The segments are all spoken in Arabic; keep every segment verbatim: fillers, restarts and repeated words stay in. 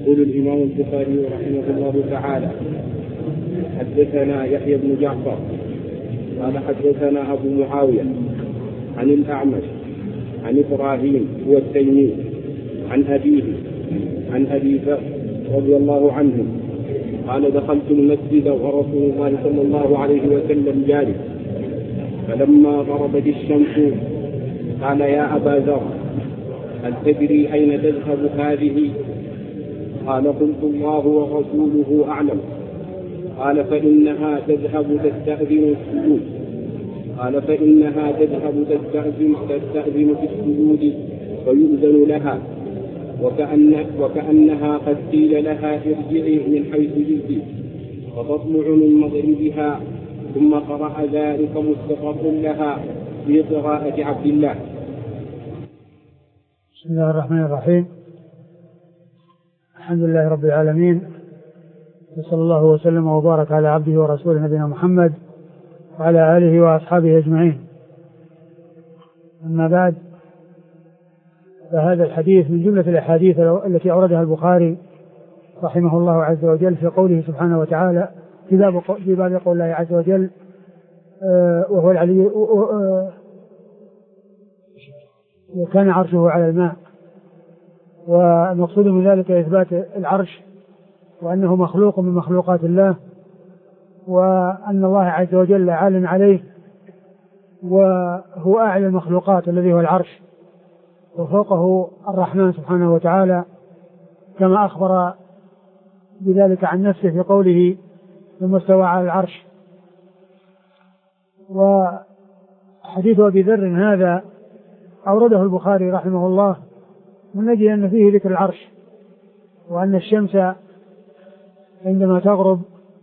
يقول الإمام البخاري رحمه الله تعالى: حدثنا يحيى بن جعفر قال حدثنا أبو معاوية عن الأعمش عن إبراهيم هو التيمي عن أبيه عن أبي بكر رضي الله عنه قال: دخلت المسجد ورسول الله صلى الله عليه وسلم جالس، فلما غربت الشمس قال: يا أبا ذر، هل تدري أين تذهب هذه؟ قال: قلت: الله ورسوله أعلم. قال: فإنها تذهب تستأذن السجود. قال: فإنها تذهب تستأذن, تستأذن في السجود فيؤذن لها، وكأن وكأنها قد قيل لها: ارجعي من حيث جئت، فتطلع من مغربها. ثم قرأ ذلك مستقر لها في قراءة عبد الله. بسم الله الرحمن الرحيم. الحمد لله رب العالمين، وصلى الله وسلم وبارك على عبده ورسوله نبينا محمد وعلى آله وأصحابه أجمعين. أما بعد، فهذا الحديث من جملة الأحاديث التي أوردها البخاري رحمه الله عز وجل في قوله سبحانه وتعالى في باب قول الله عز وجل: وهو العلي وكان عرشه على الماء. والمقصود من ذلك إثبات العرش، وأنه مخلوق من مخلوقات الله، وأن الله عز وجل عال عليه، وهو أعلى المخلوقات الذي هو العرش، وفوقه الرحمن سبحانه وتعالى، كما أخبر بذلك عن نفسه في قوله: ثم استوى على العرش. وحديث أبي ذر هذا أورده البخاري رحمه الله من أجل أن فيه ذكر العرش، وأن الشمس عندما تغرب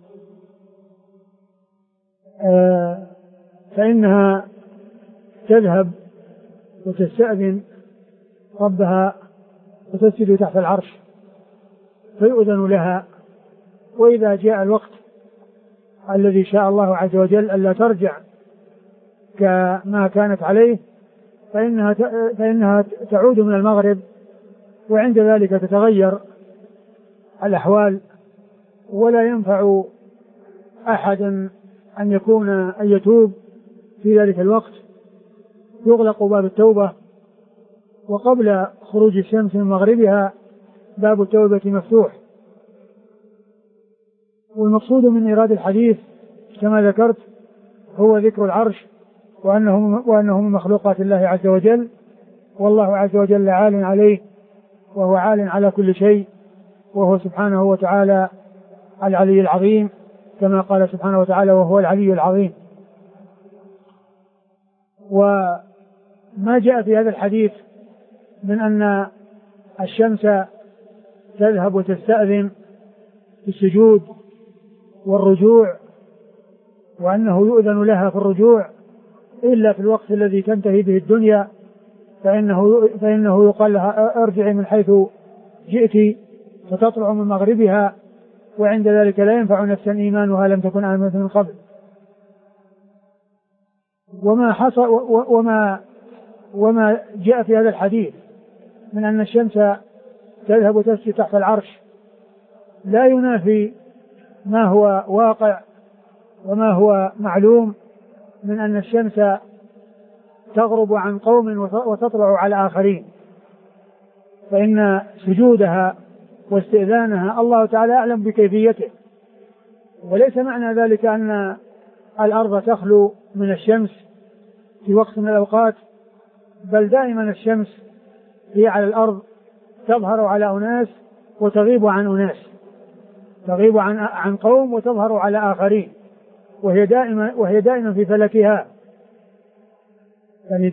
فإنها تذهب وتستأذن ربها وتسجد تحت العرش فيؤذن لها، وإذا جاء الوقت الذي شاء الله عز وجل ألا ترجع كما كانت عليه فإنها فإنها تعود من المغرب، وعند ذلك تتغير الأحوال، ولا ينفع أحد أن يكون أن يتوب في ذلك الوقت. يغلق باب التوبة، وقبل خروج الشمس من مغربها باب التوبة مفتوح. والمقصود من إيراد الحديث كما ذكرت هو ذكر العرش، وأنه, وأنه من مخلوقات الله عز وجل، والله عز وجل عال عليه، وهو عال على كل شيء، وهو سبحانه وتعالى العلي العظيم، كما قال سبحانه وتعالى: وهو العلي العظيم. وما جاء في هذا الحديث من أن الشمس تذهب وتستأذن في السجود والرجوع، وأنه يؤذن لها في الرجوع إلا في الوقت الذي تنتهي به الدنيا، فإنه, فإنه يقال لها: ارجعي من حيث جئت، فتطلع من مغربها، وعند ذلك لا ينفع نفسا إيمانها لم تكن آمنت من قبل. وما حصل وما وما جاء في هذا الحديث من أن الشمس تذهب وتسجد تحت العرش لا ينافي ما هو واقع وما هو معلوم من أن الشمس تغرب عن قوم وتطلع على آخرين، فإن سجودها واستئذانها الله تعالى أعلم بكيفيته، وليس معنى ذلك أن الأرض تخلو من الشمس في وقت من الأوقات، بل دائما الشمس هي على الأرض تظهر على أناس وتغيب عن أناس، تغيب عن عن قوم وتظهر على آخرين، وهي دائما وهي دائما في فلكها، يعني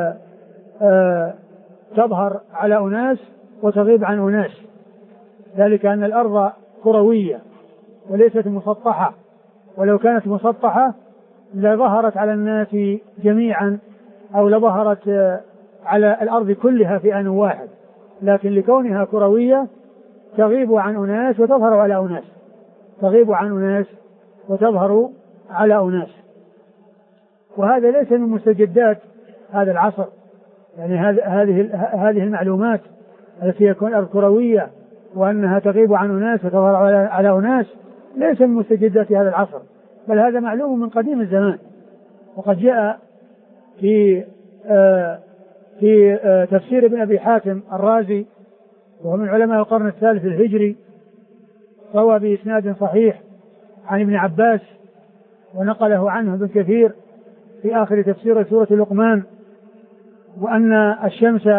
تظهر على أناس وتغيب عن أناس، ذلك أن الأرض كروية وليست مسطحة، ولو كانت مسطحة لظهرت على الناس جميعا أو لظهرت على الأرض كلها في آن واحد، لكن لكونها كروية تغيب عن أناس وتظهر على أناس، تغيب عن أناس وتظهر على أناس. وهذا ليس من مستجدات هذا العصر، يعني هذه هذه المعلومات التي يكون الأرض كروية وأنها تغيب عن أناس وتظهر على أناس ليس من مستجدات هذا العصر، بل هذا معلوم من قديم الزمان. وقد جاء في آه في آه تفسير ابن أبي حاتم الرازي وهو من علماء القرن الثالث الهجري، روى بإسناد صحيح عن ابن عباس ونقله عنه ابن كثير في آخر تفسير سورة لقمان، وأن الشمس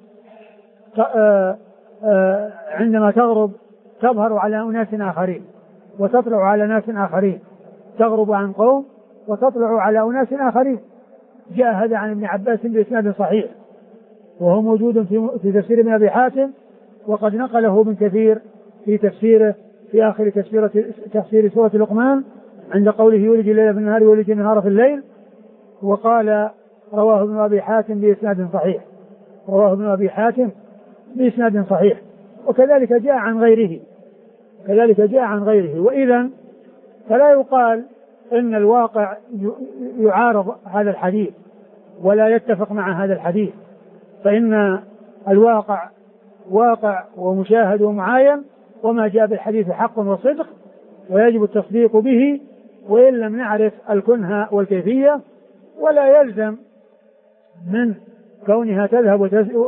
عندما تغرب تظهر على أناس آخرين وتطلع على ناس آخرين، تغرب عن قوم وتطلع على أناس آخرين. جاء هذا عن ابن عباس بإسناد صحيح وهو موجود في تفسير ابن أبي حاتم، وقد نقله ابن كثير في تفسيره في آخر تفسير تفسير سورة لقمان عند قوله يولج الليل في النهار ويولج النهار في الليل. وقال رواه ابن أبي حاتم بإسناد صحيح رواه ابن أبي حاتم بإسناد صحيح وكذلك جاء عن غيره كذلك جاء عن غيره. وإذا فلا يقال إن الواقع يعارض هذا الحديث ولا يتفق مع هذا الحديث، فإن الواقع واقع ومشاهد ومعاين، وما جاء بالحديث حق وصدق ويجب التصديق به وإن لم نعرف الكنه والكيفية. ولا يلزم من كونها تذهب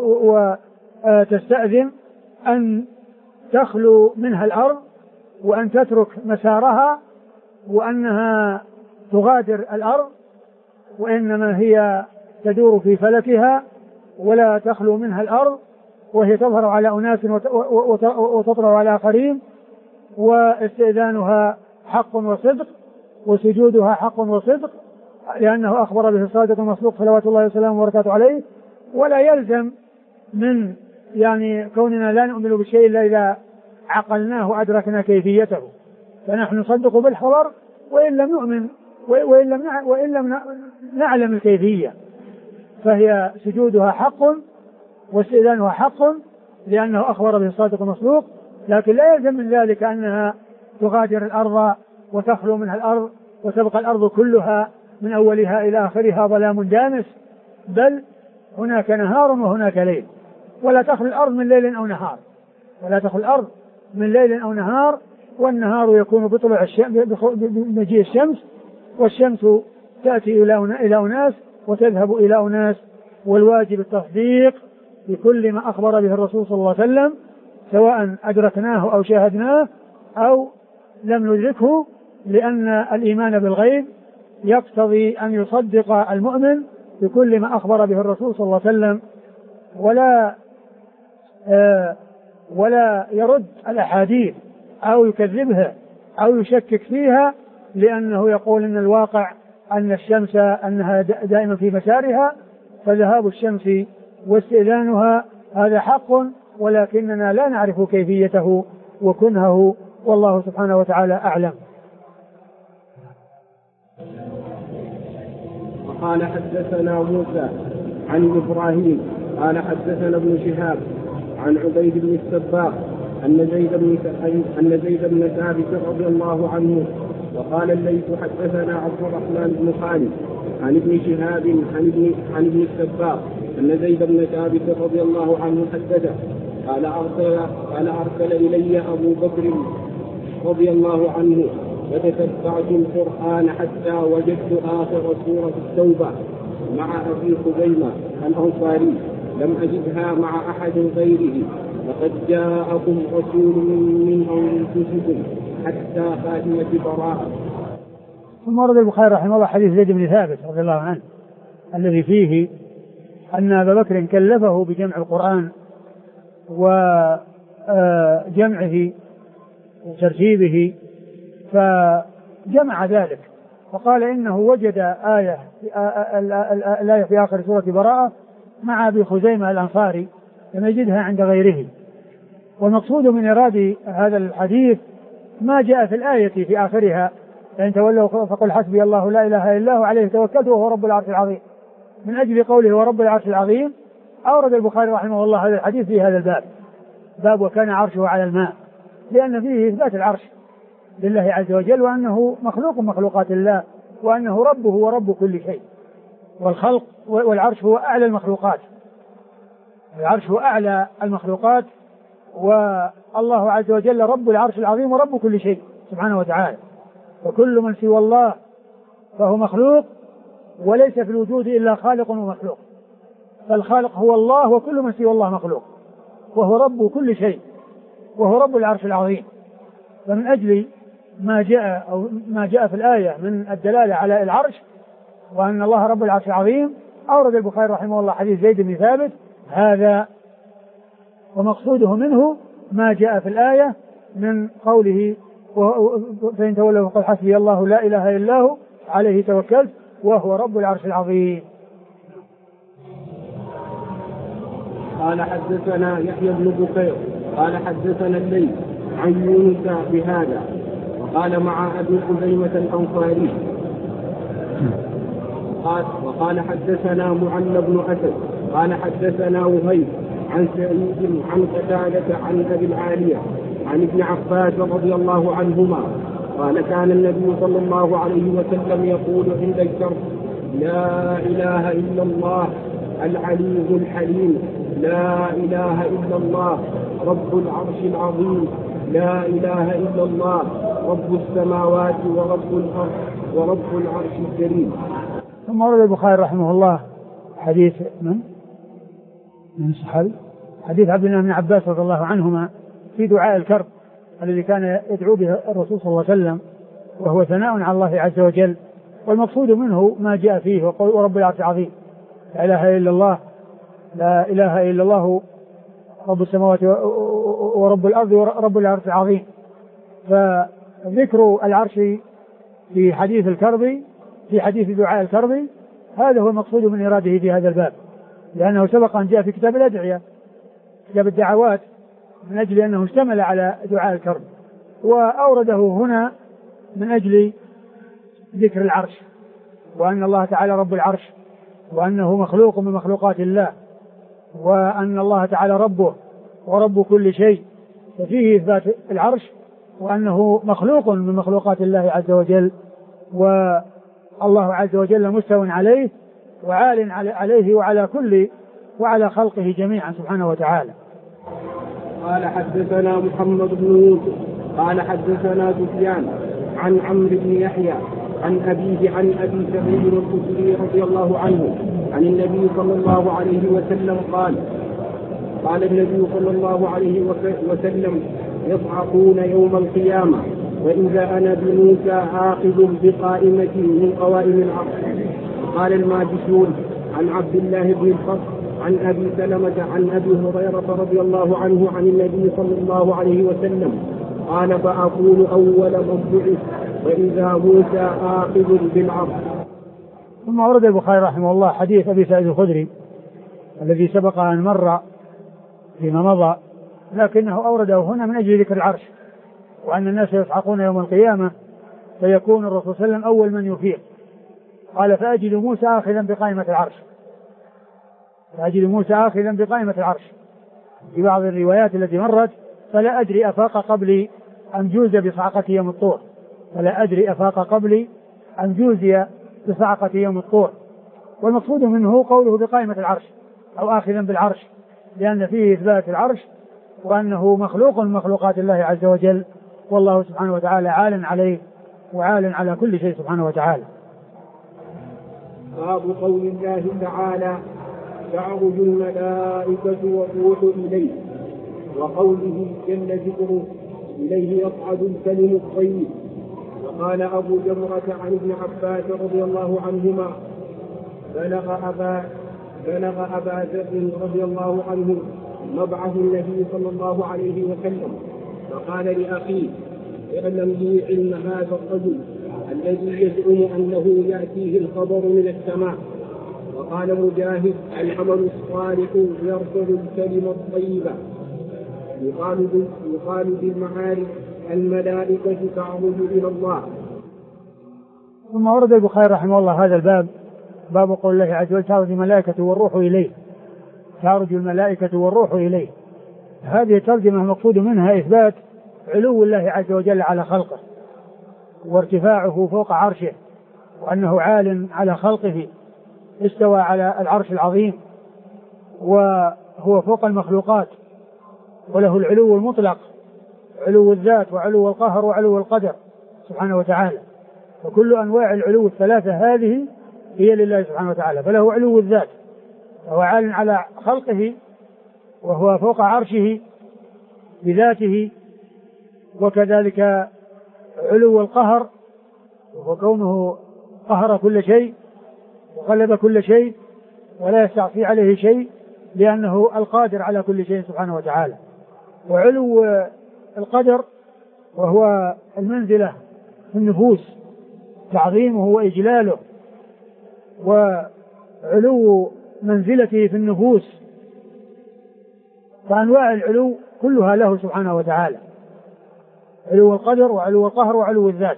وتستأذن أن تخلو منها الأرض وأن تترك مسارها وأنها تغادر الأرض، وإنما هي تدور في فلكها ولا تخلو منها الأرض، وهي تظهر على أناس وتطلع على آخرين، واستئذانها حق وصدق وسجودها حق وصدق، لأنه أخبر به الصادق المصدوق صلوات الله وسلامه وبركاته عليه. ولا يلزم من يعني كوننا لا نؤمن بشيء إلا إذا عقلناه وأدركنا كيفيته، فنحن نصدق بالخبر وإن لم نؤمن وإن لم وإن لم نعلم الكيفية، فهي سجودها حق واستئذانها حق لأنه أخبر به الصادق المصدوق، لكن لا يلزم من ذلك أنها تغادر الأرض وتخلو منها الأرض وتبقى الأرض كلها من أولها إلى آخرها ظلام دامس، بل هناك نهار وهناك ليل، ولا تخلو الأرض من ليل أو نهار ولا تخلو الأرض من ليل أو نهار والنهار يكون بطلوع بمجيء الشمس، والشمس تأتي إلى أناس وتذهب إلى أناس، والواجب التصديق بكل ما أخبر به الرسول صلى الله عليه وسلم سواء أدركناه أو شاهدناه أو لم ندركه، لأن الإيمان بالغيب يقتضي أن يصدق المؤمن بكل ما أخبر به الرسول صلى الله عليه وسلم، ولا آه ولا يرد الأحاديث أو يكذبها أو يشكك فيها، لأنه يقول إن الواقع أن الشمس أنها دائما في مسارها، فذهاب الشمس واستئذانها هذا حق، ولكننا لا نعرف كيفيته وكنهه، والله سبحانه وتعالى أعلم. قال حدثنا موسى عن إبراهيم قال حدثنا ابن شهاب عن عبيد بن السباق أن زيد بن أن زيد بن ثابت رضي الله عنه وقال الليث حدثنا عبد الرحمن بن خالد عن ابن شهاب عن ابن عن ابن السباق أن زيد بن ثابت رضي الله عنه حدثه قال أرسل قال أرسل إلي أبو بكر رضي الله عنه فتتبعت القرآن حتى وجدت آخر سورة التوبة مع أبي خزيمة الأنصاري لم أجدها مع أحد غيره، لقد جاءكم رسول من أنفسكم حتى خاتمة براءة. ثم ورد البخاري رحمه الله حديث زيد بن ثابت رضي الله عنه الذي فيه أن أبا بكر كلفه بجمع القرآن وجمعه وترتيبه، فجمع ذلك وقال إنه وجد آية الآية في آخر سورة براءة مع أبي خزيمة الأنصاري لم يجدها عند غيره. والمقصود من إرادة هذا الحديث ما جاء في الآية في آخرها فإن تولوا فقل حسبي الله لا إله إلا هو عليه توكلت وهو رب العرش العظيم. من أجل قوله هو رب العرش العظيم أورد البخاري رحمه الله هذا الحديث في هذا الباب، باب وكان عرشه على الماء، لأن فيه إثبات العرش لله عز وجل وأنه مخلوق من مخلوقات الله وأنه ربه ورب كل شيء، والخلق والعرش هو أعلى المخلوقات، العرش هو أعلى المخلوقات والله عز وجل رب العرش العظيم ورب كل شيء سبحانه وتعالى. وكل من سوى الله فهو مخلوق، وليس في الوجود إلا خالق ومخلوق. فالخالق هو الله، وكل من سوى الله مخلوق، وهو رب كل شيء، وهو رب العرش العظيم. فمن أجل ما جاء أو ما جاء في الآية من الدلالة على العرش وأن الله رب العرش العظيم، أورد البخاري رحمه الله حديث زيد بن ثابت هذا، ومقصوده منه ما جاء في الآية من قوله فإن تولوا فقل حسبي الله لا إله إلا هو عليه توكلت وهو رب العرش العظيم. قال حدثنا يحيى بن بكير قال حدثنا الليث عن يونس بهذا، وقال مع أبي خزيمة الأنصاري قال وقال حدثنا معل بن أسد قال حدثنا وهيب عن سعيد عن قتادة عن أبي العالية عن ابن عباس رضي الله عنهما قال كان النبي صلى الله عليه وسلم يقول عند الشرط لا إله إلا الله العلي الحليم، لا إله إلا الله رب العرش العظيم، لا إله إلا الله رب السماوات ورب الأرض ورب العرش الكريم. ثم ورد البخاري رحمه الله حديث من من الصحابي حديث عبد الله بن عباس رضي الله عنهما في دعاء الكرب الذي كان يدعو به الرسول صلى الله عليه وسلم، وهو ثناء على الله عز وجل، والمقصود منه ما جاء فيه وقول ورب العرش العظيم، لا إله إلا الله، لا إله إلا الله رب السماوات ورب الأرض ورب العرش العظيم. فذكر العرش في حديث الكرب في حديث دعاء الكرب هذا هو المقصود من إراده في هذا الباب، لأنه سبق أن جاء في كتاب الأدعية كتاب الدعوات من أجل أنه اشتمل على دعاء الكرب، وأورده هنا من أجل ذكر العرش وأن الله تعالى رب العرش، وأنه مخلوق من مخلوقات الله، وأن الله تعالى ربه ورب كل شيء، ففيه إثبات العرش وأنه مخلوق من مخلوقات الله عز وجل، والله عز وجل مستوى عليه وعال عليه وعلى كل وعلى خلقه جميعا سبحانه وتعالى. قال حدثنا محمد بن يوسف قال حدثنا سفيان عن عمرو بن يحيى عن أبيه عن أبي سعيد الخدري رضي الله عنه عن النبي صلى الله عليه وسلم قال قال النبي صلى الله عليه وسلم يصعقون يوم القيامة وإذا أنا بموسى آخذ بقائمة من قوائم العرش. قال الماجشون عن عبد الله بن الفضل عن أبي سلمة عن أبي هريرة رضي الله عنه عن النبي صلى الله عليه وسلم قال فأقول أول من بعث وإذا موسى آخذ بالعرش. ثم ورد البخاري رحمه الله حديث أبي سعيد الخدري الذي سبق أن مر فيما مضى، لكنه أورده هنا من أجل ذكر العرش، وأن الناس يصعقون يوم القيامة فيكون الرسول صلى الله عليه وسلم أول من يفيق. قال فأجد موسى آخذا بقائمة العرش، فأجد موسى آخذا بقائمة العرش. في بعض الروايات التي مرت فلا أدري أفاق قبل أن جوز بصعقة يوم الطور، فلا أدري أفاق قبل أن جوزي بصعقة يوم الطور. والمقصود منه قوله بقائمة العرش أو آخذا بالعرش، لأن فيه إثبات العرش وأنه مخلوق من مخلوقات الله عز وجل، والله سبحانه وتعالى عال عليه وعال على كل شيء سبحانه وتعالى. باب قول الله تعالى تعرج الملائكة والروح إليه، وقوله جل ذكره إليه يصعد الكلم الطيب. وقال أبو جمرة عن ابن عباس رضي الله عنهما بلغ أبا بلغ أبا ذر رضي الله عنه مبعث النبي صلى الله عليه وسلم، فقال لأخيه اعلم لي علم هذا الرجل الذي يزعم أنه يأتيه الخبر من السماء. وقال مجاهد العمل الصالح يرفع الكلمة الطيبة. يقال يقال بالمعارف الملائكة تعرج إلى الله. ثم ورد البخاري رحمه الله هذا الباب، باب قول الله عز وجل تعرج الملائكة والروح إليه، تعرج الملائكة والروح إليه. هذه الترجمة المقصود منها إثبات علو الله عز وجل على خلقه وارتفاعه فوق عرشه، وأنه عال على خلقه، استوى على العرش العظيم وهو فوق المخلوقات، وله العلو المطلق، علو الذات وعلو القهر وعلو القدر سبحانه وتعالى. وكل أنواع العلو الثلاثة هذه هي لله سبحانه وتعالى. فله علو الذات وهو عال على خلقه وهو فوق عرشه بذاته، وكذلك علو القهر وهو كونه قهر كل شيء وغلب كل شيء ولا يستعصي عليه شيء لأنه القادر على كل شيء سبحانه وتعالى. وعلو القدر وهو المنزلة في النفوس، تعظيمه وإجلاله وعلو منزلته في النفوس. فأنواع العلو كلها له سبحانه وتعالى، علو القدر وعلو القهر وعلو الذات.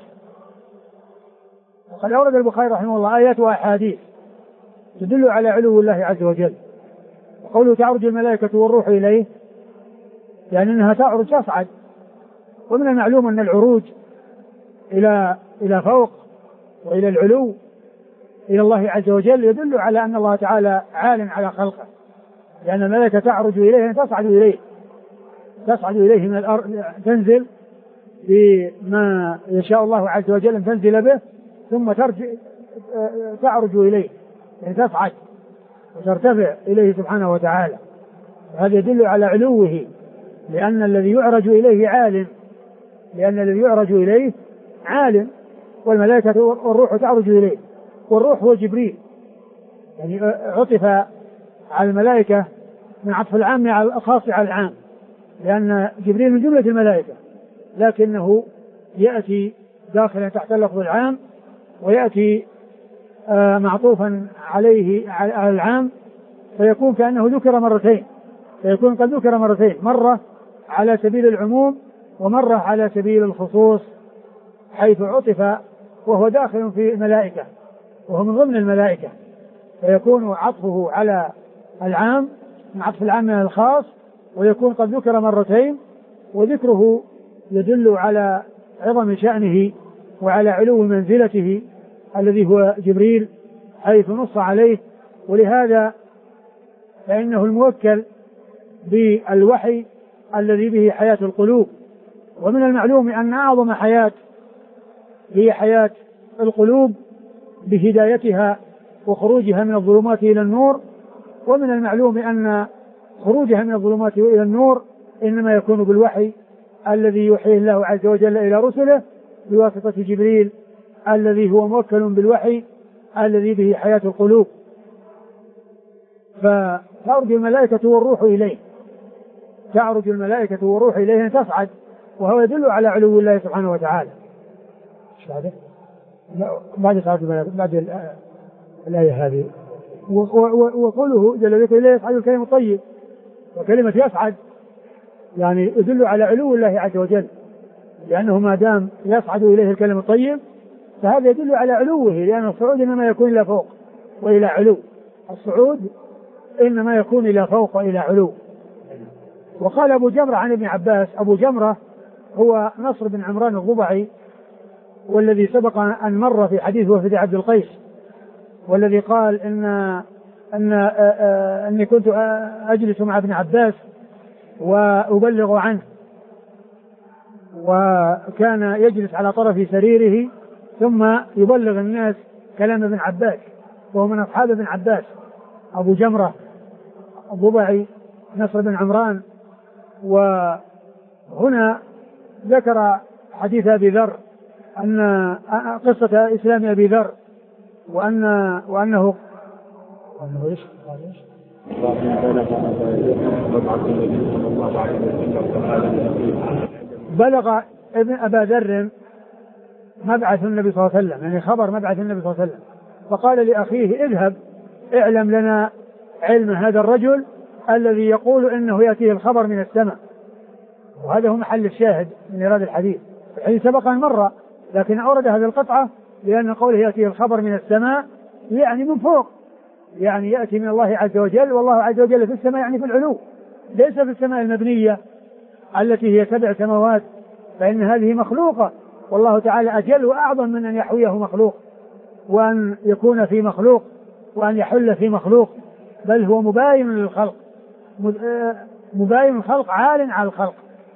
وقد أورد البخاري رحمه الله آيات وأحاديث تدل على علو الله عز وجل. وقوله تعرج الملائكة والروح إليه يعني أنها تعرج تصعد، ومن المعلوم أن العروج إلى إلى فوق وإلى العلو إلى الله عز وجل يدل على أن الله تعالى عال على خلقه، لأن الملائكة تعرج إليه تصعد إليه تصعد إليه من الأرض، تنزل بما يشاء الله عز وجل أن تنزل به ثم ترجع تعرج إليه، يعني تصعد وترتفع إليه سبحانه وتعالى. هذا يدل على علوه، لأن الذي يعرج إليه عالم لأن الذي يعرج إليه عالم والملائكة والروح تعرج إليه. والروح هو جبريل، يعني عطف على الملائكة من عطف العام على الخاص على العام، لأن جبريل من جملة الملائكة لكنه يأتي داخلا تحت اللفظ العام ويأتي آه معطوفا عليه على العام، فيكون كأنه ذكر مرتين فيكون قد ذكر مرتين مرة على سبيل العموم ومرة على سبيل الخصوص، حيث عطف وهو داخل في الملائكة وهو من ضمن الملائكة، فيكون عطفه على العام من عطف العام على الخاص، ويكون قد ذكر مرتين، وذكره يدل على عظم شأنه وعلى علو منزلته الذي هو جبريل حيث نص عليه. ولهذا فإنه الموكل بالوحي الذي به حياة القلوب. ومن المعلوم أن أعظم حياة هي حياة القلوب بهدايتها وخروجها من الظلمات إلى النور. ومن المعلوم أن خروجها من الظلمات إلى النور إنما يكون بالوحي الذي يوحيه الله عز وجل إلى رسله بواسطة جبريل الذي هو موكل بالوحي الذي به حياة القلوب. فتعرج الملائكة والروح إليه تعرج الملائكة والروح إليه تصعد، وهو يدل على علو الله سبحانه وتعالى. ايش بعده؟ بعد تعرج الملائكة بعد الآية هذه وقوله جل ذكره إليه يصعد الكلم الطيب، وكلمة يصعد يعني يدل على علو الله عز وجل، لأنه ما دام يصعد إليه الكلم الطيب فهذا يدل على علوه، لأن الصعود إنما يكون إلى فوق وإلى علو، الصعود إنما يكون إلى فوق وإلى علو. وقال أبو جمرة عن ابن عباس، أبو جمرة هو نصر بن عمران الضبعي، والذي سبق أن مر في حديث وفد عبد القيس، والذي قال إن أن أني كنت أجلس مع ابن عباس وأبلغ عنه، وكان يجلس على طرف سريره ثم يبلغ الناس كلام ابن عباس، وهو من أصحاب ابن عباس أبو جمرة الضبعي نصر بن عمران. وهنا ذكر حديث أبي ذر أن قصة إسلام أبي ذر وأن وأنه وأنه إيش بلغ ابن أبا ذر مبعث النبي صلى الله عليه وسلم، يعني خبر مبعث النبي صلى الله عليه وسلم، فقال لأخيه اذهب اعلم لنا علم هذا الرجل الذي يقول إنه يأتيه الخبر من السماء. وهذا هو محل الشاهد من إيراد الحديث. الحديث سبق أن مر، لكن أورد هذه القطعة لأن قوله يأتيه الخبر من السماء يعني من فوق، يعني يأتي من الله عز وجل، والله عز وجل في السماء يعني في العلو، ليس في السماء المبنية التي هي سبع سماوات، فإن هذه مخلوقة، والله تعالى أجل وأعظم من أن يحويه مخلوق وأن يكون في مخلوق وأن يحل في مخلوق، بل هو مباين للخلق مباين الخلق عال على الخلق.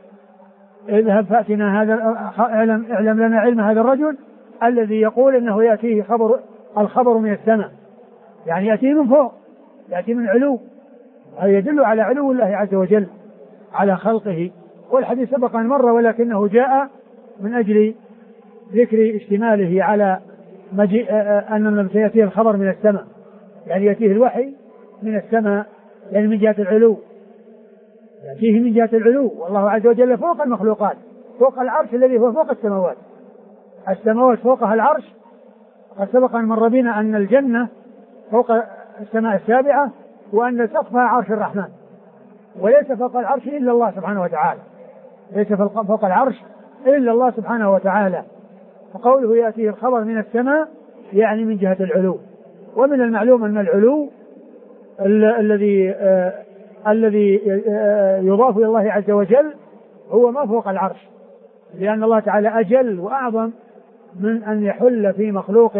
اذهب فأتنا هذا اعلم, اعلم لنا علم هذا الرجل الذي يقول انه يأتيه خبر الخبر من السماء، يعني يأتيه من فوق، يأتي من علو، هذا يدل على علو الله عز وجل على خلقه. والحديث سبق أن مر ولكنه جاء من أجل ذكر اشتماله على مجيء أن سيأتيه الخبر من السماء، يعني يأتيه الوحي من السماء، يعني من جهة العلو، يأتيه من جهة العلو، والله عز وجل فوق المخلوقات، فوق العرش الذي هو فوق السماوات، السماوات فوقها العرش. قد سبق أن مر بنا أن الجنة فوق السماء السابعة، وأن سقفها عرش الرحمن، وليس فوق العرش إلا الله سبحانه وتعالى، ليس فوق العرش إلا الله سبحانه وتعالى. فقوله يأتيه الخبر من السماء يعني من جهة العلو. ومن المعلوم أن العلو الذي آه الذي آه يضاف إلى الله عز وجل هو ما فوق العرش، لأن الله تعالى أجل وأعظم من أن يحل في مخلوق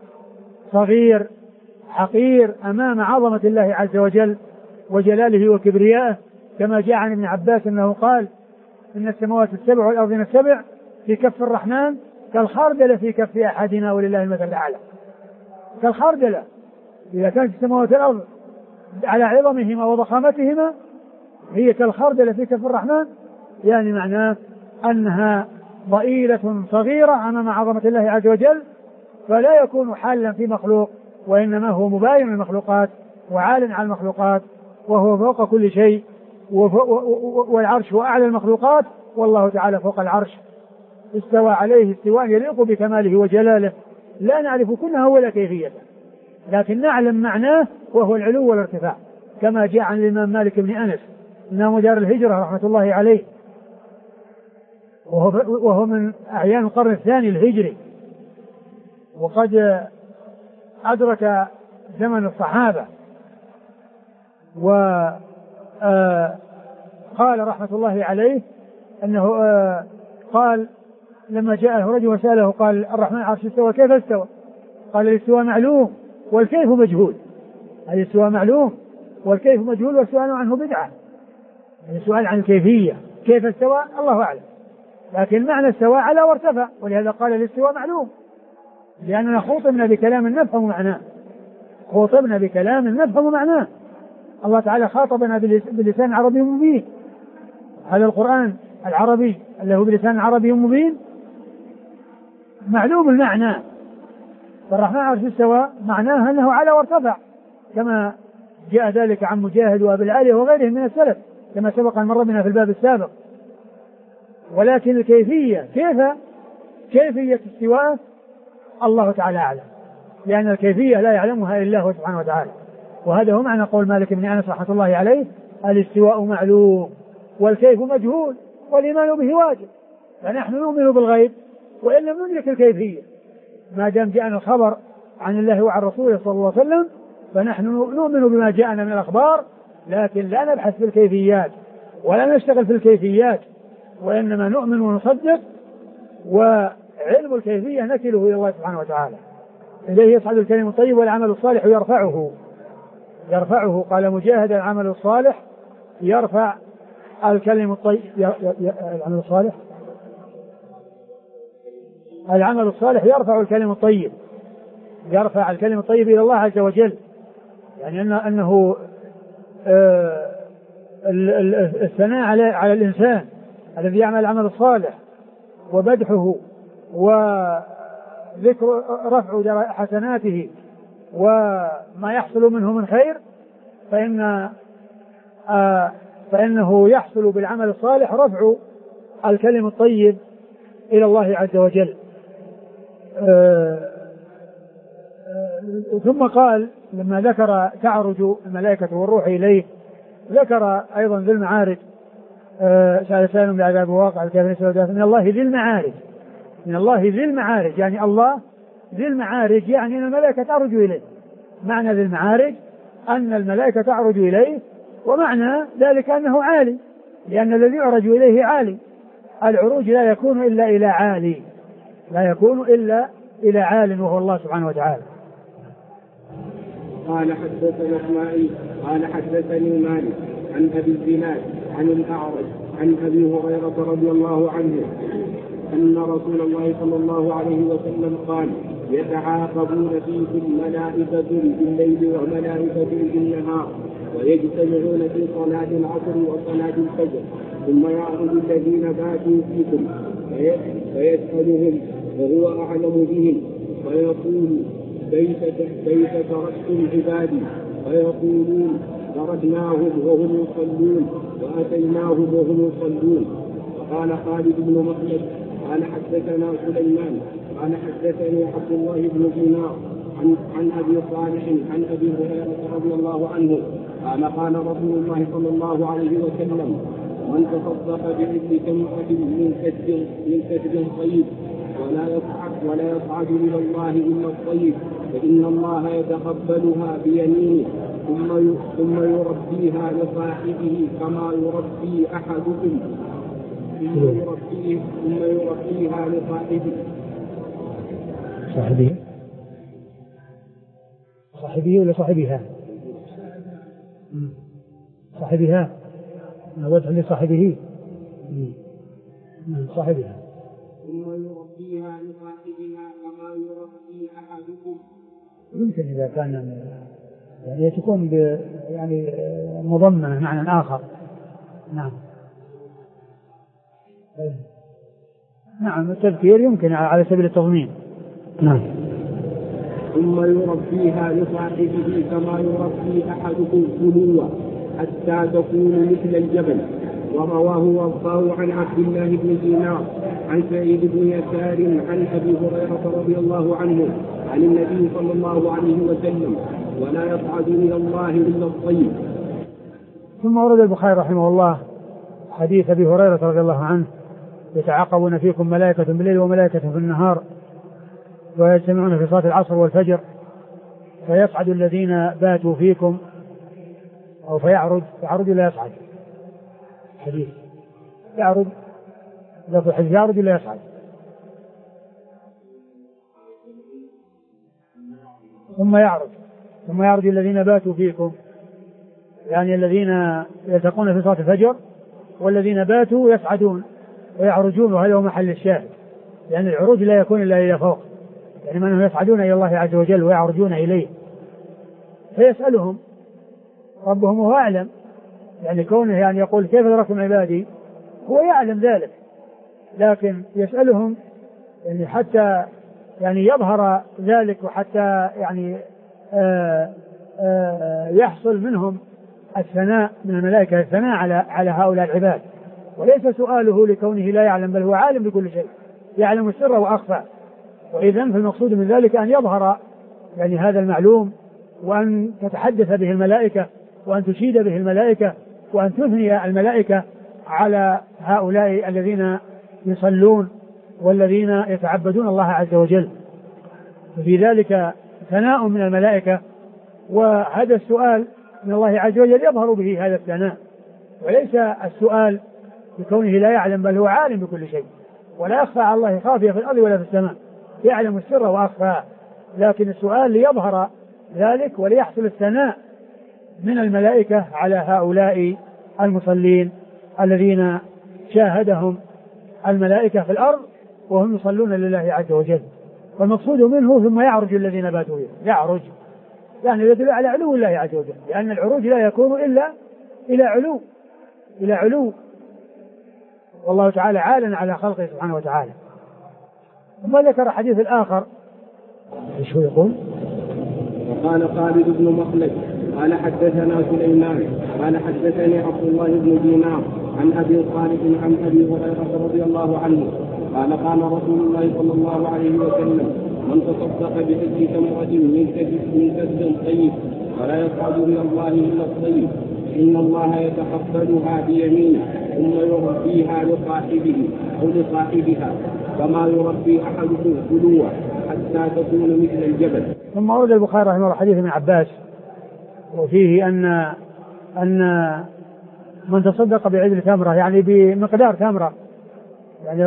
صغير حقير أمام عظمة الله عز وجل وجلاله وكبريائه، كما جاء عن ابن عباس أنه قال إن السماوات السبع والأرض السبع في كف الرحمن كالخردلة في كف أحدنا ولله المثل الأعلى. كالخردلة، إذا كانت السماوات والأرض على عظمهما وضخامتهما هي كالخردلة في كف الرحمن، يعني معناه أنها ضئيلة صغيرة أمام عظمة الله عز وجل، فلا يكون حالا في مخلوق، وإنما هو مباين للمخلوقات وعال على المخلوقات، وهو فوق كل شيء، والعرش هو أعلى المخلوقات، والله تعالى فوق العرش استوى عليه استواء يليق بكماله وجلاله، لا نعرف كنها ولا كيفية، لكن نعلم معناه وهو العلو والارتفاع، كما جاء عن الإمام مالك بن أنس إمام دار الهجرة رحمة الله عليه، وهو, وهو من أعيان القرن الثاني الهجري، وقد أدرك زمن الصحابة. وقال رحمة الله عليه أنه قال لما جاءه رجل وسأله قال الرحمن عرش استوى كيف استوى؟ قال الاستواء معلوم والكيف مجهول. الاستواء معلوم والكيف مجهول، والسؤال عنه بدعة، السؤال عن الكيفية كيف استوى الله أعلم، لكن معنى استوى على وارتفع، ولهذا قال الاستواء معلوم، لأننا خوطبنا بكلام نفهم معناه، خوطبنا بكلام نفهم معناه. الله تعالى خاطبنا بلسان عربي مبين، هذا القرآن العربي اللي هو بلسان عربي مبين معلوم المعنى. فالرحمن عرش استوى معناه أنه على وارتفع، كما جاء ذلك عن مجاهد وابي العالية وغيرهم من السلف، كما سبق أن مر بنا في الباب السابق. ولكن الكيفية كيف كيفية استواء الله تعالى أعلم، لأن الكيفية لا يعلمها إلا هو سبحانه وتعالى. وهذا هو معنى قول مالك بن أنس رحمة الله عليه الاستواء معلوم والكيف مجهول والإيمان به واجب. فنحن نؤمن بالغيب وإن لم ندرك الكيفية، ما دام جاءنا الخبر عن الله وعن رسوله صلى الله عليه وسلم فنحن نؤمن بما جاءنا من الأخبار، لكن لا نبحث في الكيفيات ولا نشتغل في الكيفيات، وإنما نؤمن ونصدق، وعلم الكيفية نكله إلى الله سبحانه وتعالى. إليه يصعد الكلم الطيب والعمل الصالح يرفعه يرفعه قال مجاهد العمل الصالح يرفع الكلم الطيب العمل الصالح العمل الصالح يرفع الكلم الطيب يرفع الكلم الطيب إلى الله عز وجل، يعني أنه, أنه آه الثناء على, على الإنسان الذي يعمل العمل الصالح ومدحه وذكر رفع حسناته وما يحصل منه من خير، فإن آه فإنه يحصل بالعمل الصالح رفع الكلم الطيب إلى الله عز وجل. آه آه ثم قال لما ذكر تعرج الملائكة والروح إليه ذكر أيضا ذي المعارج آه سأل سالم بعذاب واقع الكافرين من الله ذي المعارج من الله ذي المعارج يعني الله ذي المعارج، يعني أن الملائكة تعرج إليه. معنى ذي المعارج أن الملائكة تعرج إليه، ومعنى ذلك أنه عالي، لأن الذي يعرج إليه عالي. العروج لا يكون إلا إلى عالي لا يكون إلا إلى عال وهو الله سبحانه وتعالى. قال حدثنا اسماعيل قال حدثني مالك عن ابي الزناد عن الأعرج عن أبي هريرة رضي الله عنه أن رسول الله صلى الله عليه وسلم قال: يتعاقبون فيكم ملائكة بالليل وملائكة بالنهار ويجتمعون في صلاة العصر وصلاة الفجر، ثم يعرض الذين باتوا فيكم فيسألهم وهو أعلم بهم ويقول: كيف تركتم عبادي؟ فيقولون: تركناهم وهم يصلون وأتيناهم وهم يصلون. فقال خالد بن مخلد قال حدثنا سليمان قال حدثني عبد الله بن دينار عن, عن أبي صالح عن أبي هريرة رضي الله عنه قال قال رسول الله صلى الله عليه وسلم: من تصدق بعشر تمرة من كسب من كسب طيب ولا يصعد ولا يصعد إلى الله إلا الطيب فإن الله يتقبلها بيمينه ثم ثم يربيها لصاحبه كما يربي أحدكم ثم يربيه ثم يربيها لصاحبه صاحبه صاحبه ولا صاحبها؟ صاحبها وجه لصاحبه صاحبها ثم يربيها لصاحبها كما يربي أحدكم. يمكن إذا كان يعني تكون يعني مضمنة معنى آخر. نعم نعم التذكير يمكن على سبيل التضمين. نعم. ثم يربيها لصاحبه كما يربي أحدكم فلوة حتى تكون مثل الجبل. ورواه وارضاه عن عبد الله بن دينار عن سعيد بن يسار عن أبي هريرة رضي الله عنه عن النبي صلى الله عليه وسلم: ولا يصعد إلى الله إلا الطيب. ثم ورد البخاري رحمه الله حديث أبي هريرة رضي الله عنه: يتعاقبون فيكم ملائكة بالليل وملائكة في النهار ويجتمعون في صلاة العصر والفجر فيصعد الذين باتوا فيكم أو فيعرج يعرج لا يصعد. حديث يعرج لفظ الحديث يعرج لا يصعد. ثم يعرج ثم يعرج الذين باتوا فيكم يعني الذين يلتقون في صلاة الفجر والذين باتوا يصعدون ويعرجون، وهذا هو محل الشاهد، لأن العروج لا يكون إلا إلى فوق، يعني من هم يصعدون إلى الله عز وجل ويعرجون إليه فيسألهم ربهم وهو أعلم، يعني كونه يعني يقول كيف تركتم عبادي هو يعلم ذلك، لكن يسألهم يعني حتى يعني يظهر ذلك وحتى يعني آآ آآ يحصل منهم الثناء من الملائكة الثناء على على هؤلاء العباد، وليس سؤاله لكونه لا يعلم بل هو عالم بكل شيء يعلم السر وأخفى. وإذن فالمقصود من ذلك أن يظهر يعني هذا المعلوم وأن تتحدث به الملائكة وأن تشيد به الملائكة وأن تثني الملائكة على هؤلاء الذين يصلون والذين يتعبدون الله عز وجل. وفي ذلك ثناء من الملائكة، وهذا السؤال من الله عز وجل يظهر به هذا الثناء، وليس السؤال بكونه لا يعلم بل هو عالم بكل شيء، ولا يخفى على الله خافية في الأرض ولا في السماء، يعلم السر وأخفى، لكن السؤال ليظهر ذلك وليحصل الثناء من الملائكة على هؤلاء المصلين الذين شاهدهم الملائكة في الأرض وهم يصلون لله عز وجل. والمقصود منه ثم يعرج الذين باتوا فيه، يعرج يعني يدل على علو الله عز وجل، لأن العروج لا يكون إلا إلى علو إلى علو والله تعالى عالٍ على خلقه سبحانه وتعالى. ثم ذكر حديث الآخر ايش هو يقول؟ وقال خالد بن مخلد قال حدثنا سليمان قال حدثني عبد الله بن دينار عن أبي صالح عن أبي هريرة رضي الله عنه قال قال رسول الله صلى الله عليه وسلم: من تصدق بعشر تمرة من كسب من كسب طيب ولا يصعد إلى الله إلا الطيب إن الله يتقبلها بيمينه ثم يربيها لصاحبه أو لصاحبها كما يربي أحدكم فلوة حتى تكون مثل الجبل. ثم ورد البخاري رحمه الله حديث ابن عباس وفيه أن أن من تصدق بعدل تمرة يعني بمقدار تمرة يعني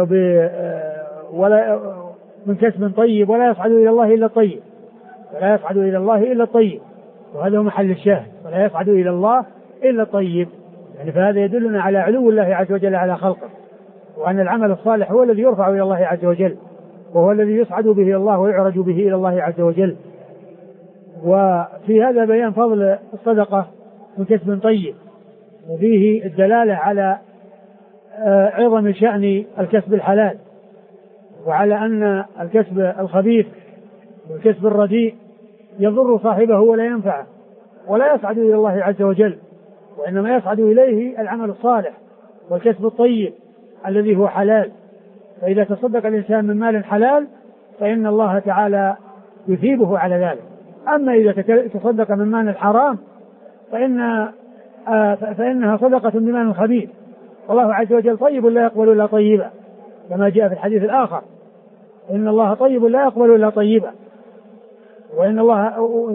ولا من كسب طيب ولا يصعد إلى الله إلا الطيب ولا يصعد إلى الله إلا الطيب، وهذا هو محل الشاهد، ولا يصعد إلى الله إلا الطيب، يعني فهذا يدلنا على علو الله عز وجل على خلقه، وأن العمل الصالح هو الذي يرفع إلى الله عز وجل، وهو الذي يصعد به الله ويعرج به إلى الله عز وجل. وفي هذا بيان فضل الصدقة من كسب طيب، وفيه الدلالة على عظم شأن الكسب الحلال، وعلى أن الكسب الخبيث والكسب الرديء يضر صاحبه ولا ينفعه ولا يصعد إلى الله عز وجل، وإنما يصعد إليه العمل الصالح والكسب الطيب الذي هو حلال. فإذا تصدق الإنسان من مال حلال فإن الله تعالى يثيبه على ذلك. أما إذا تصدق من مال حرام فإن فإنها صدقة بمال خبيث، والله عز وجل طيب لا يقبل إلا طيبا، كما جاء في الحديث الآخر إن الله طيب لا يقبل إلا طيبا. وإن الله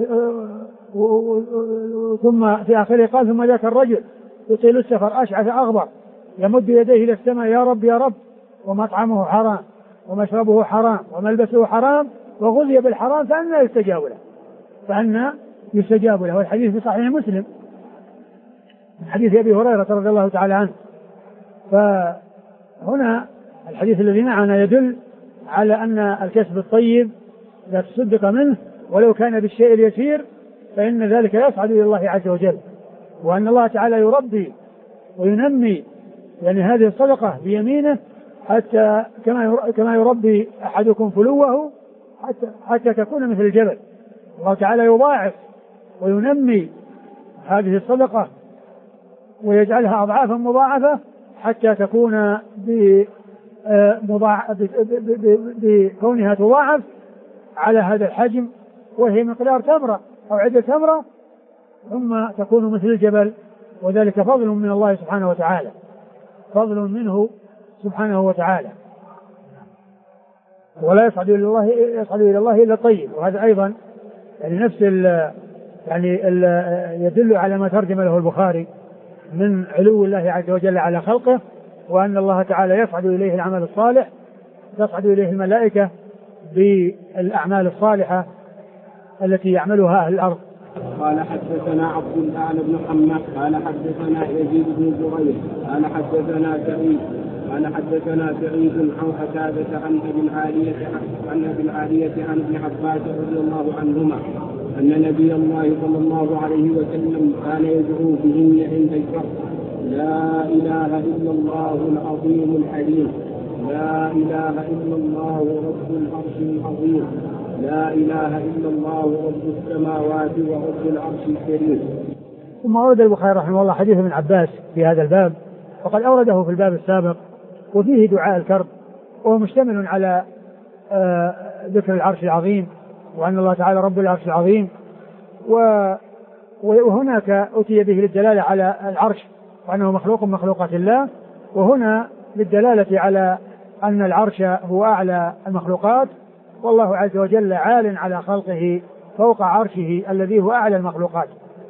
ثم في آخره قال ثم ذاك الرجل يطيل السفر أشعث أغبر يمد يديه إلى السماء يا رب يا رب، ومطعمه حرام ومشربه حرام وملبسه حرام وغذي بالحرام، فأنى يستجاب له فأنى يستجاب له. والحديث في صحيح مسلم حديث أبي هريرة رضي الله تعالى عنه. فهنا الحديث الذي معنا يدل على أن الكسب الطيب لا تصدق منه ولو كان بالشيء اليسير فإن ذلك يصعد إلى الله عز وجل، وأن الله تعالى يربي وينمي يعني هذه الصدقة بيمينه حتى كما كما يربي أحدكم فلوه حتى حتى تكون مثل الجبل. الله تعالى يضاعف وينمي هذه الصدقة ويجعلها أضعافا مضاعفة حتى تكون بكونها تضاعف على هذا الحجم، وهي مقدار تمرة أو عدة تمرة، ثم تكون مثل الجبل. وذلك فضل من الله سبحانه وتعالى، فضل منه سبحانه وتعالى، ولا يصعد إلى الله يصعد إلى الله إلا الطيب. وهذا أيضا يعني نفس ال يعني ال يدل على ما ترجم له البخاري من علو الله عز وجل على خلقه، وأن الله تعالى يصعد إليه العمل الصالح، تصعد إليه الملائكة بالأعمال الصالحة التي يعملها أهل الأرض. قال حدثنا عبد الأعلى بن محمد قال حدثنا يزيد بن زريع قال حدثنا سعيد قال حدثنا سعيد عن قتادة عن أبي العالية عن أبي العالية عن ابن عباس رضي الله عنهما أن نبي الله صلى الله عليه وسلم كان يدعو بهن عند الشر: لا إله إلا الله العظيم الحليم، لا إله إلا الله رب العرش العظيم، لا إله إلا الله رب السماوات ورب العرش الكريم. ثم أورد البخاري رحمه الله حديث ابن عباس في هذا الباب، وقد أورده في الباب السابق، وفيه دعاء الكرب، وهو مشتمل على آه ذكر العرش العظيم، وأن الله تعالى رب العرش العظيم. وهناك أتي به للدلالة على العرش وأنه مخلوق من مخلوقات الله، وهنا للدلالة على أن العرش هو أعلى المخلوقات، والله عز وجل عال على خلقه فوق عرشه الذي هو أعلى المخلوقات.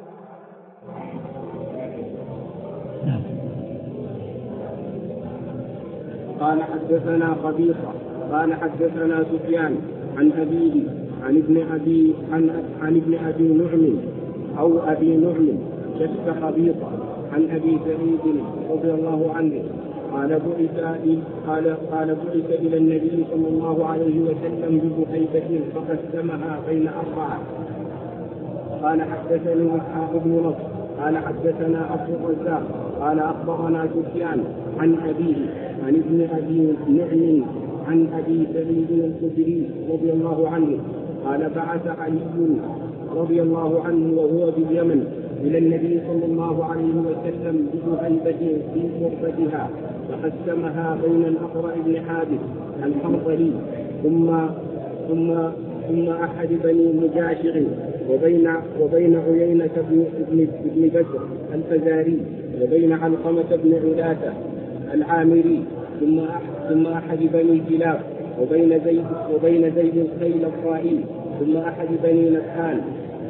قال حدثنا قبيصة قال حدثنا سفيان عن أبيه عن ابن أبي عن, عن ابن أبي نعم أو أبي نعم شك قبيصة عن أبي سعيد رضي الله عنه قال بعث قال قال بعث إلى النبي صلى الله عليه وسلم ببحيرة فقسمها بين أربعة. قال حدثني إسحاق بن نصر قال حدثنا عبد الرزاق قال أخبرنا سفيان عن أبيه عن ابن أبي نعم عن أبي سعيد الخدري رضي الله عنه قال بعث علي رضي الله عنه وهو باليمن إلى النبي صلى الله عليه وسلم بجهيبة في غرفتها فقسمها بين الأقرع بن حابس الحنظلي ثم ثم ثم أحد بني مجاشع وبين وبين عيينة بن, بن بكر الفزاري وبين علقمة بن علاثة العامري ثم ثم أحد بني كلاب وبين زيد وبين زيد الخيل الطائي ثم أحد بني نسحان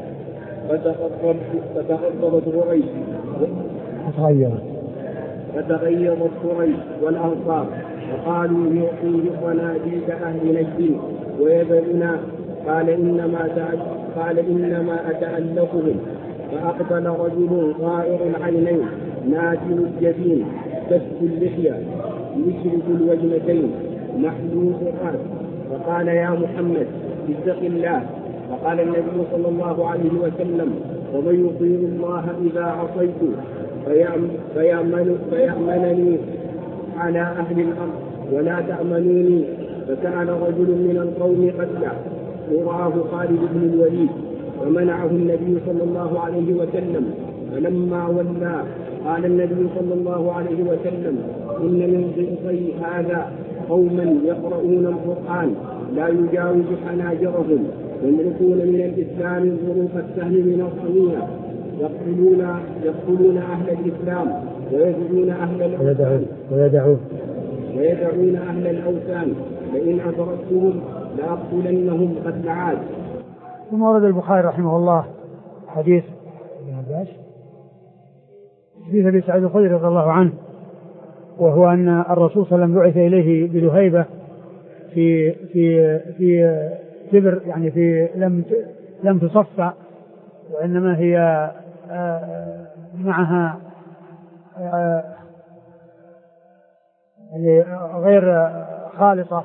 فتغضبت قريش فتغيرت قريش والأنصار وقالوا نعطي صناديد أهل نجد ويذلنا قال إنما قال إنما أتألفهم. فأقبل رجل ضائر العينين ناتن الجبين كف اللحية يشرك الوجنتين محلوق الرأس، فقال يا محمد اتق الله. فقال النبي صلى الله عليه وسلم ومن يطيع الله إذا عصيت فيأمن فيأمنني على أهل الأرض ولا تأمنوني. فسأل رجل من القوم قتله وراه خالد بن الوليد فمنعه النبي صلى الله عليه وسلم. فلما ولى قال النبي صلى الله عليه وسلم إن من ضيفي هذا قوما يقرؤون القرآن لا يجاوز حناجرهم يملكون من الإسلام ظروف السهم من الصمية يقتلون يقتلون أهل الإسلام ويدعون أهل الأوثان ويدعون ويدعون أهل الأوثان لئن أدركتهم لأقتلنهم قتل عاد. ثم ورد البخاري رحمه الله حديث ابن عباس حديث أبي سعيد الخدري رضي الله عنه، وهو أن الرسول صلى الله عليه وسلم بعث إليه بلهيبة في في في تبر، يعني في لم لم تصفى، وإنما هي معها يعني غير خالصة.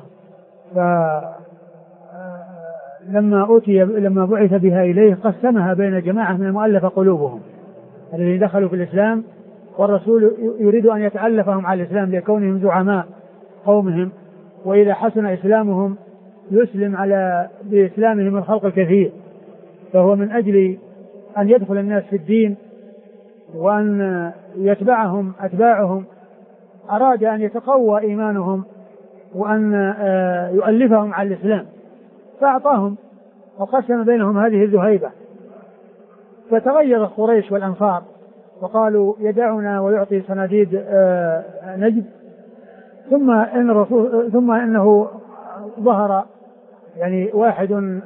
فلما أوتي لما بعث بها إليه قسمها بين جماعة من المؤلفة قلوبهم الذين دخلوا في الإسلام، والرسول يريد أن يتألفهم على الإسلام لكونهم زعماء قومهم، وإذا حسن إسلامهم يسلم على بإسلامهم الخلق الكثير، فهو من أجل أن يدخل الناس في الدين وأن يتبعهم أتباعهم أراد أن يتقوى إيمانهم وأن يؤلفهم على الإسلام، فأعطاهم وقسم بينهم هذه الذهيبة. فتغير قريش والأنصار وقالوا يدعنا ويعطي صناديد نجد. ثم إن الرسول ثم إنه ظهر يعني واحد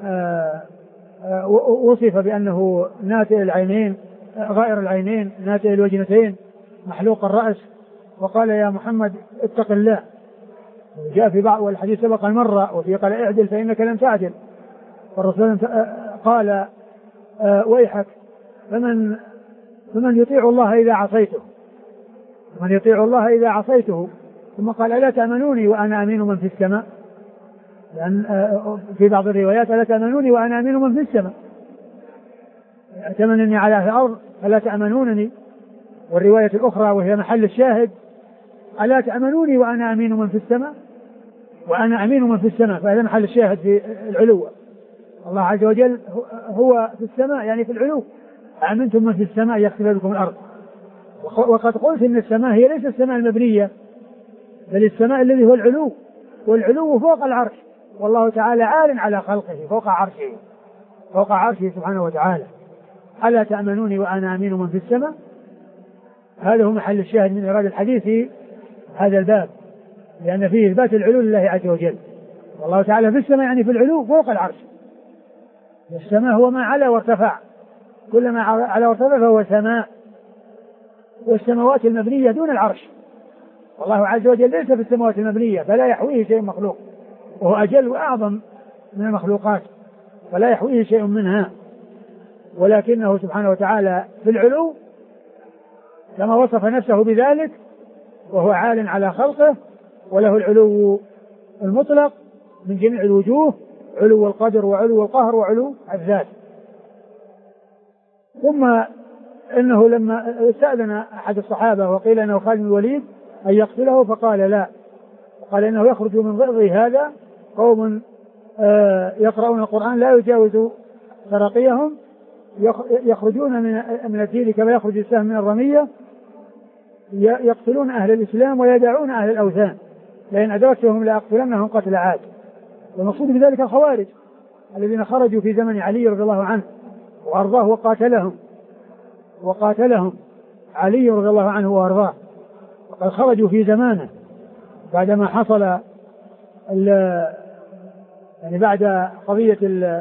وصف بأنه ناتئ العينين غائر العينين ناتئ الوجنتين محلوق الرأس، وقال يا محمد اتق الله. جاء في بعض والحديث سبق المرة وفي قال اعدل فإنك لم تعدل. والرسول قال ويحك فمن فمن يطيع الله إذا عصيته من يطيع الله إذا عصيته. ثم قال ألا تأمنوني وأنا أمين من في السماء، لأن في بعض الروايات ألا تأمنوني وأنا أمين من في السماء، أتمنني على الأرض فلا تأمنونني. والرواية الأخرى وهي محل الشاهد ألا تأمنوني وأنا أمين من في السماء وأنا أمين من في السماء، فهذا محل الشاهد في العلو. الله عز وجل هو في السماء يعني في العلو. أأمنتم من في السماء يخسف بكم الأرض. وقد قلت إن السماء هي ليس السماء المبنية بل السماء الذي هو العلو، والعلو فوق العرش، والله تعالى عال على خلقه فوق عرشه فوق عرشه سبحانه وتعالى. ألا تأمنوني وأنا أمين من في السماء، هذا هو محل الشاهد من إرادة الحديث في هذا الباب، لأن فيه إثبات العلو لله عز وجل. والله تعالى في السماء يعني في العلو فوق العرش. السماء هو ما على وارتفع، كلما على وارتفع فهو سماء، والسماوات المبنية دون العرش. والله عز وجل ليس في السماوات المبنية فلا يحويه شيء مخلوق، وهو أجل وأعظم من المخلوقات فلا يحويه شيء منها، ولكنه سبحانه وتعالى في العلو كما وصف نفسه بذلك، وهو عال على خلقه وله العلو المطلق من جميع الوجوه، علو القدر وعلو القهر وعلو الذات. ثم إنه لما استأذن أحد الصحابة وقيل أنه خالد بن الوليد أن يقتله فقال لا، قال إنه يخرج من ضئضي هذا قوم يقرؤون القرآن لا يجاوز تراقيهم يخرجون من الدين كما يخرج السهم من الرمية يقتلون أهل الإسلام ويدعون أهل الأوثان لئن أدركتهم لأقتلنهم قتل عاد. والمقصود بذلك الخوارج الذين خرجوا في زمن علي رضي الله عنه وأرضاه وقاتلهم وقاتلهم علي رضي الله عنه وأرضاه، وقد خرجوا في زمانه بعدما حصل يعني بعد قضية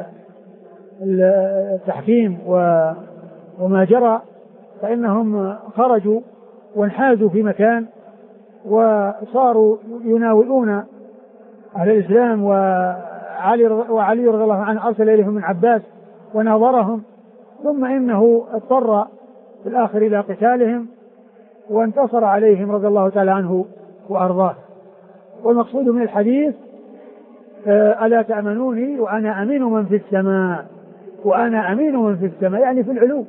التحكيم وما جرى، فإنهم خرجوا وانحازوا في مكان وصاروا يناولون أهل الإسلام، وعلي وعلي رضي الله عنه أرسل إليهم من عباس وناظرهم، ثم إنه اضطر في الآخر إلى قتالهم وانتصر عليهم رضي الله تعالى عنه وأرضاه. والمقصود من الحديث ألا تأمنوني وأنا أمين من في السماء، وأنا أمين من في السماء يعني في العلو.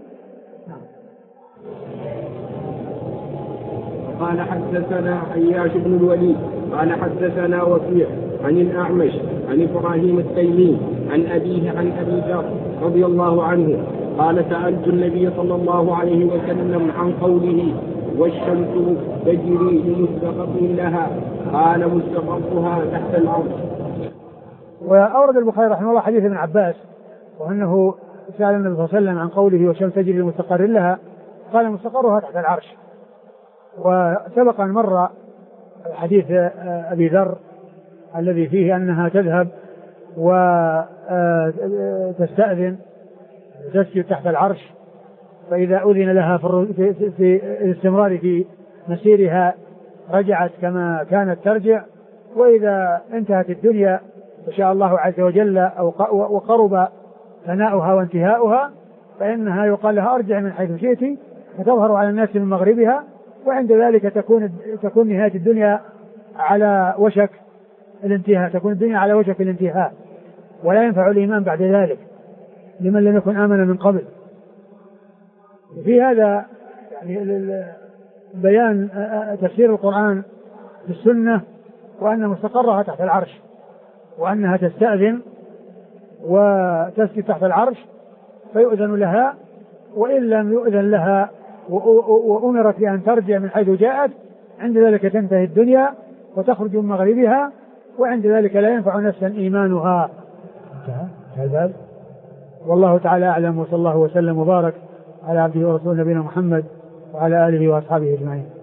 قال حدثنا عياش بن الوليد قال حدثنا وكيع عن الأعمش عن إبراهيم التيمي عن أبيه عن أبي ذر رضي الله عنه قال سألت النبي صلى الله عليه وسلم عن قوله والشمس تجري لمستقر لها قال مستقرها تحت العرش. وأورد البخاري رحمه الله حديث ابن عباس وأنه سأل النبي صلى الله عليه وسلم عن قوله والشمس تجري لمستقر لها قال مستقرها تحت العرش. وسبق أن مر حديث أبي ذر الذي فيه أنها تذهب وتستأذن تسجد تحت العرش، فإذا أذن لها في, في الاستمرار في مسيرها رجعت كما كانت ترجع، وإذا انتهت الدنيا فشاء الله عز وجل أو وقرب فناؤها وانتهاؤها فإنها يقال لها أرجع من حيث شئت فتظهر على الناس من مغربها، وعند ذلك تكون تكون نهاية الدنيا على وشك الانتهاء، تكون الدنيا على وشك الانتهاء، ولا ينفع الإيمان بعد ذلك لمن لم يكن آمن من قبل. في هذا يعني بيان تفسير القرآن في السنة، وأن مستقرها تحت العرش، وأنها تستأذن وتسجد تحت العرش فيؤذن لها، وإن لم يؤذن لها وأمرت بأن ترجع من حيث جاءت عند ذلك تنتهي الدنيا وتخرج من مغربها، وعند ذلك لا ينفع نفسا إيمانها. هذا والله تعالى أعلم، وصلى الله وسلم وبارك على عبده ورسوله نبينا محمد وعلى آله وأصحابه أجمعين.